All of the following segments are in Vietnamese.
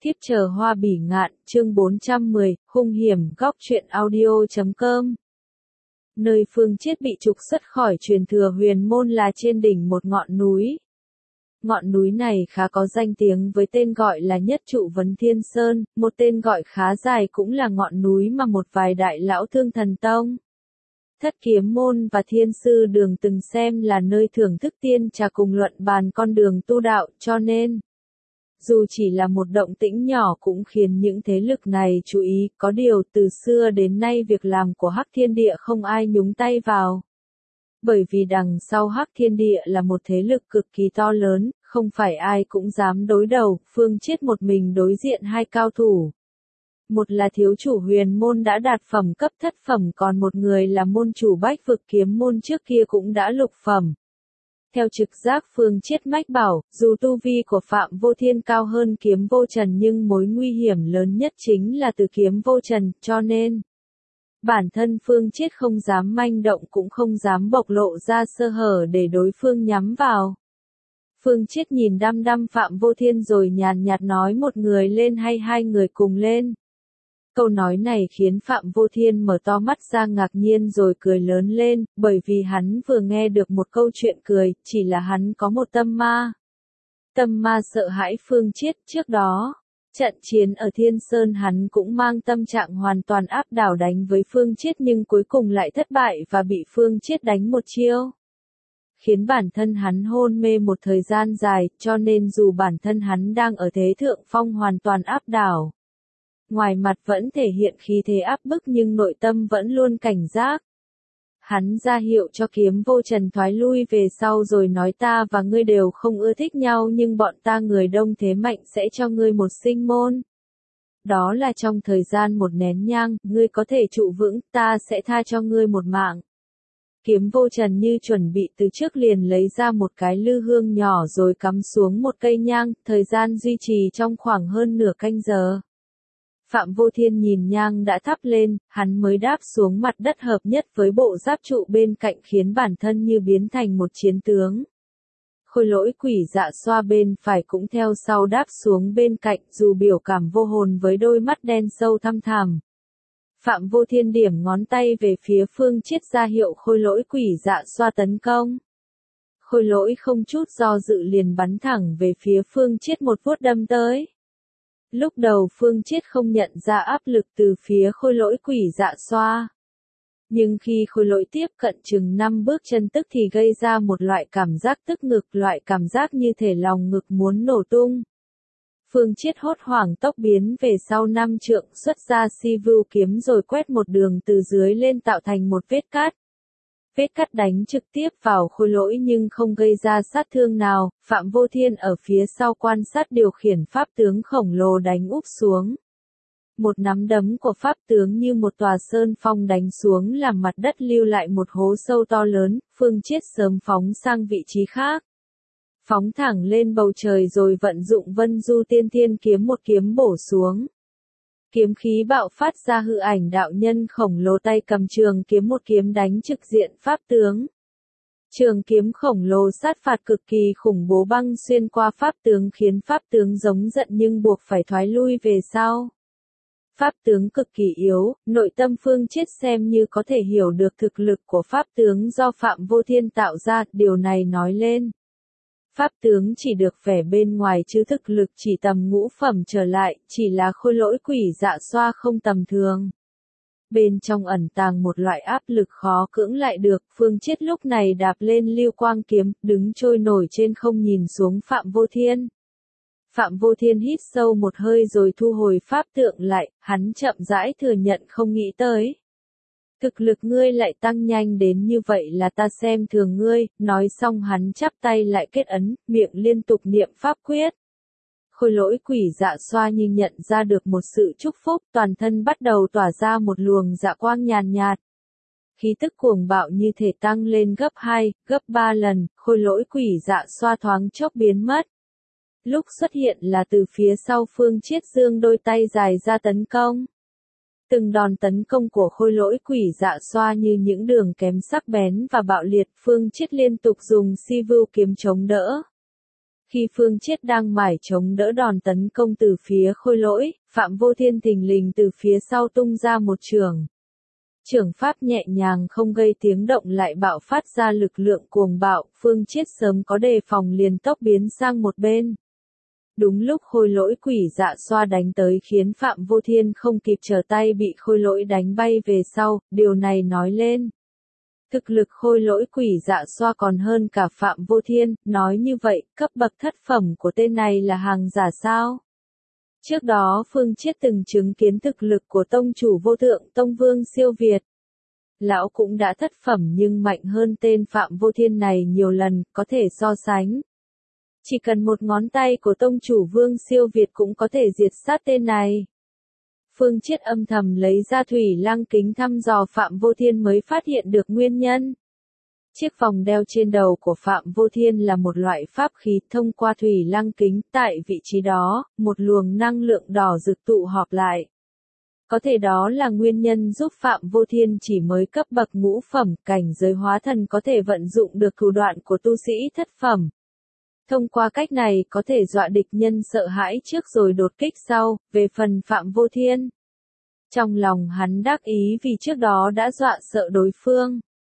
Thiếp chờ hoa bỉ ngạn, chương 410, hung hiểm, góc truyện audio.com. Nơi Phương Chiết bị trục xuất khỏi truyền thừa huyền môn là trên đỉnh một ngọn núi. Ngọn núi này khá có danh tiếng với tên gọi là Nhất Trụ Vấn Thiên Sơn, một tên gọi khá dài cũng là ngọn núi mà một vài đại lão Thương Thần Tông, Thất Kiếm Môn và Thiên Sư Đường từng xem là nơi thưởng thức tiên trà cùng luận bàn con đường tu đạo, cho nên dù chỉ là một động tĩnh nhỏ cũng khiến những thế lực này chú ý, có điều từ xưa đến nay việc làm của Hắc Thiên Địa không ai nhúng tay vào. Bởi vì đằng sau Hắc Thiên Địa là một thế lực cực kỳ to lớn, không phải ai cũng dám đối đầu, Phương Chiết một mình đối diện hai cao thủ. Một là thiếu chủ huyền môn đã đạt phẩm cấp thất phẩm, còn một người là môn chủ Bách Vực Kiếm Môn trước kia cũng đã lục phẩm. Theo trực giác Phương Chiết mách bảo, dù tu vi của Phạm Vô Thiên cao hơn Kiếm Vô Trần nhưng mối nguy hiểm lớn nhất chính là từ Kiếm Vô Trần, cho nên bản thân Phương Chiết không dám manh động cũng không dám bộc lộ ra sơ hở để đối phương nhắm vào. Phương Chiết nhìn đăm đăm Phạm Vô Thiên rồi nhàn nhạt nói một người lên hay hai người cùng lên. Câu nói này khiến Phạm Vô Thiên mở to mắt ra ngạc nhiên rồi cười lớn lên, bởi vì hắn vừa nghe được một câu chuyện cười, chỉ là hắn có một tâm ma. Tâm ma sợ hãi Phương Chiết, trước đó, trận chiến ở Thiên Sơn hắn cũng mang tâm trạng hoàn toàn áp đảo đánh với Phương Chiết nhưng cuối cùng lại thất bại và bị Phương Chiết đánh một chiêu, khiến bản thân hắn hôn mê một thời gian dài, cho nên dù bản thân hắn đang ở thế thượng phong hoàn toàn áp đảo, ngoài mặt vẫn thể hiện khí thế áp bức nhưng nội tâm vẫn luôn cảnh giác. Hắn ra hiệu cho Kiếm Vô Trần thoái lui về sau rồi nói ta và ngươi đều không ưa thích nhau nhưng bọn ta người đông thế mạnh sẽ cho ngươi một sinh môn. Đó là trong thời gian một nén nhang, ngươi có thể trụ vững, ta sẽ tha cho ngươi một mạng. Kiếm Vô Trần như chuẩn bị từ trước liền lấy ra một cái lư hương nhỏ rồi cắm xuống một cây nhang, thời gian duy trì trong khoảng hơn nửa canh giờ. Phạm Vô Thiên nhìn nhang đã thắp lên, hắn mới đáp xuống mặt đất hợp nhất với bộ giáp trụ bên cạnh khiến bản thân như biến thành một chiến tướng. Khôi Lỗi Quỷ Dạ Xoa bên phải cũng theo sau đáp xuống bên cạnh dù biểu cảm vô hồn với đôi mắt đen sâu thăm thẳm. Phạm Vô Thiên điểm ngón tay về phía Phương Chiết ra hiệu Khôi Lỗi Quỷ Dạ Xoa tấn công. Khôi Lỗi không chút do dự liền bắn thẳng về phía Phương Chiết một vuốt đâm tới. Lúc đầu Phương Chiết không nhận ra áp lực từ phía Khôi Lỗi Quỷ Dạ Xoa. Nhưng khi Khôi Lỗi tiếp cận chừng 5 bước chân tức thì gây ra một loại cảm giác tức ngực, loại cảm giác như thể lòng ngực muốn nổ tung. Phương Chiết hốt hoảng tốc biến về sau 5 trượng, xuất ra Si Vưu kiếm rồi quét một đường từ dưới lên tạo thành một vết cắt. Vết cắt đánh trực tiếp vào Khôi Lỗi nhưng không gây ra sát thương nào, Phạm Vô Thiên ở phía sau quan sát điều khiển pháp tướng khổng lồ đánh úp xuống. Một nắm đấm của pháp tướng như một tòa sơn phong đánh xuống làm mặt đất lưu lại một hố sâu to lớn, Phương Chiết sớm phóng sang vị trí khác. Phóng thẳng lên bầu trời rồi vận dụng Vân Du Tiên Thiên kiếm một kiếm bổ xuống. Kiếm khí bạo phát ra hư ảnh đạo nhân khổng lồ tay cầm trường kiếm một kiếm đánh trực diện pháp tướng. Trường kiếm khổng lồ sát phạt cực kỳ khủng bố băng xuyên qua pháp tướng khiến pháp tướng giống giận nhưng buộc phải thoái lui về sau. Pháp tướng cực kỳ yếu, nội tâm Phương Chiết xem như có thể hiểu được thực lực của pháp tướng do Phạm Vô Thiên tạo ra, điều này nói lên pháp tướng chỉ được vẻ bên ngoài chứ thực lực chỉ tầm ngũ phẩm trở lại, chỉ là Khôi Lỗi Quỷ Dạ Xoa không tầm thường. Bên trong ẩn tàng một loại áp lực khó cưỡng lại được, Phương Chiết lúc này đạp lên lưu quang kiếm, đứng trôi nổi trên không nhìn xuống Phạm Vô Thiên. Phạm Vô Thiên hít sâu một hơi rồi thu hồi pháp tượng lại, hắn chậm rãi thừa nhận không nghĩ tới. Thực lực ngươi lại tăng nhanh đến như vậy là ta xem thường ngươi, nói xong hắn chắp tay lại kết ấn, miệng liên tục niệm pháp quyết. Khôi Lỗi Quỷ Dạ Xoa như nhận ra được một sự chúc phúc, toàn thân bắt đầu tỏa ra một luồng dạ quang nhàn nhạt. Khí tức cuồng bạo như thể tăng lên gấp 2, gấp 3 lần, Khôi Lỗi Quỷ Dạ Xoa thoáng chốc biến mất. Lúc xuất hiện là từ phía sau Phương Chiết giương đôi tay dài ra tấn công. Từng đòn tấn công của Khôi Lỗi Quỷ Dạ Xoa như những đường kém sắc bén và bạo liệt, Phương Chiết liên tục dùng Si Vưu kiếm chống đỡ. Khi Phương Chiết đang mải chống đỡ đòn tấn công từ phía Khôi Lỗi, Phạm Vô Thiên thình lình từ phía sau tung ra một chưởng. Chưởng pháp nhẹ nhàng không gây tiếng động lại bạo phát ra lực lượng cuồng bạo, Phương Chiết sớm có đề phòng liền tốc biến sang một bên. Đúng lúc Khôi Lỗi quỷ dạ xoa đánh tới khiến Phạm Vô Thiên không kịp trở tay bị Khôi Lỗi đánh bay về sau, điều này nói lên. Thực lực Khôi Lỗi quỷ dạ xoa còn hơn cả Phạm Vô Thiên, nói như vậy, cấp bậc thất phẩm của tên này là hàng giả sao? Trước đó Phương Chiết từng chứng kiến thực lực của tông chủ vô thượng tông vương siêu việt. Lão cũng đã thất phẩm nhưng mạnh hơn tên Phạm Vô Thiên này nhiều lần, có thể so sánh. Chỉ cần một ngón tay của tông chủ vương siêu việt cũng có thể diệt sát tên này. Phương Chiết âm thầm lấy ra thủy lăng kính thăm dò Phạm Vô Thiên mới phát hiện được nguyên nhân. Chiếc vòng đeo trên đầu của Phạm Vô Thiên là một loại pháp khí, thông qua thủy lăng kính, tại vị trí đó, một luồng năng lượng đỏ rực tụ họp lại. Có thể đó là nguyên nhân giúp Phạm Vô Thiên chỉ mới cấp bậc ngũ phẩm, cảnh giới hóa thần có thể vận dụng được thủ đoạn của tu sĩ thất phẩm. Thông qua cách này có thể dọa địch nhân sợ hãi trước rồi đột kích sau, về phần Phạm Vô Thiên. Trong lòng hắn đắc ý vì trước đó đã dọa sợ đối phương.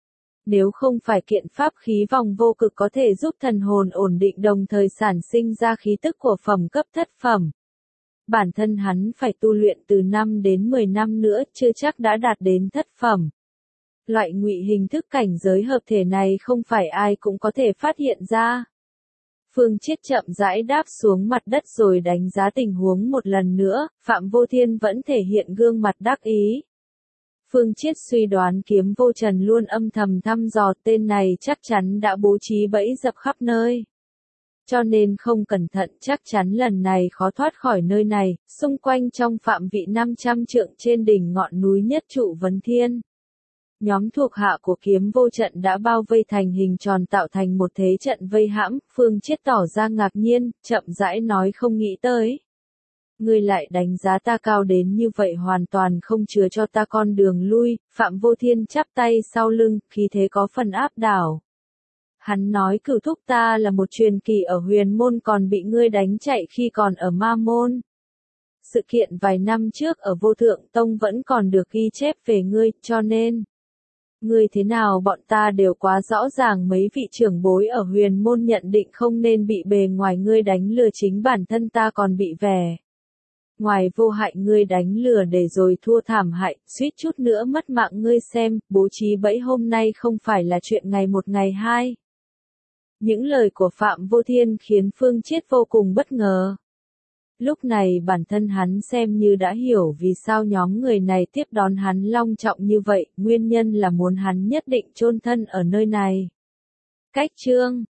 Nếu không phải kiện pháp khí vòng vô cực có thể giúp thần hồn ổn định đồng thời sản sinh ra khí tức của phẩm cấp thất phẩm. Bản thân hắn phải tu luyện từ 5 đến 10 năm nữa chưa chắc đã đạt đến thất phẩm. Loại ngụy hình thức cảnh giới hợp thể này không phải ai cũng có thể phát hiện ra. Phương Chiết chậm rãi đáp xuống mặt đất rồi đánh giá tình huống một lần nữa, Phạm Vô Thiên vẫn thể hiện gương mặt đắc ý. Phương Chiết suy đoán Kiếm Vô Trần luôn âm thầm thăm dò tên này chắc chắn đã bố trí bẫy dập khắp nơi. Cho nên không cẩn thận chắc chắn lần này khó thoát khỏi nơi này, xung quanh trong phạm vị 500 trượng trên đỉnh ngọn núi Nhất Trụ Vấn Thiên. Nhóm thuộc hạ của Kiếm Vô Trận đã bao vây thành hình tròn tạo thành một thế trận vây hãm, Phương Chiết tỏ ra ngạc nhiên, chậm rãi nói không nghĩ tới. Ngươi lại đánh giá ta cao đến như vậy hoàn toàn không chừa cho ta con đường lui, Phạm Vô Thiên chắp tay sau lưng, khí thế có phần áp đảo. Hắn nói Cửu thúc ta là một truyền kỳ ở huyền môn còn bị ngươi đánh chạy khi còn ở ma môn. Sự kiện vài năm trước ở Vô Thượng Tông vẫn còn được ghi chép về ngươi, cho nên ngươi thế nào bọn ta đều quá rõ ràng, mấy vị trưởng bối ở huyền môn nhận định không nên bị bề ngoài ngươi đánh lừa, chính bản thân ta còn bị vẻ ngoài vô hại ngươi đánh lừa để rồi thua thảm hại, suýt chút nữa mất mạng. Ngươi xem, bố trí bẫy hôm nay không phải là chuyện ngày một ngày hai. Những lời của Phạm Vô Thiên khiến Phương Chiết vô cùng bất ngờ. Lúc này bản thân hắn xem như đã hiểu vì sao nhóm người này tiếp đón hắn long trọng như vậy, nguyên nhân là muốn hắn nhất định chôn thân ở nơi này. Cách chương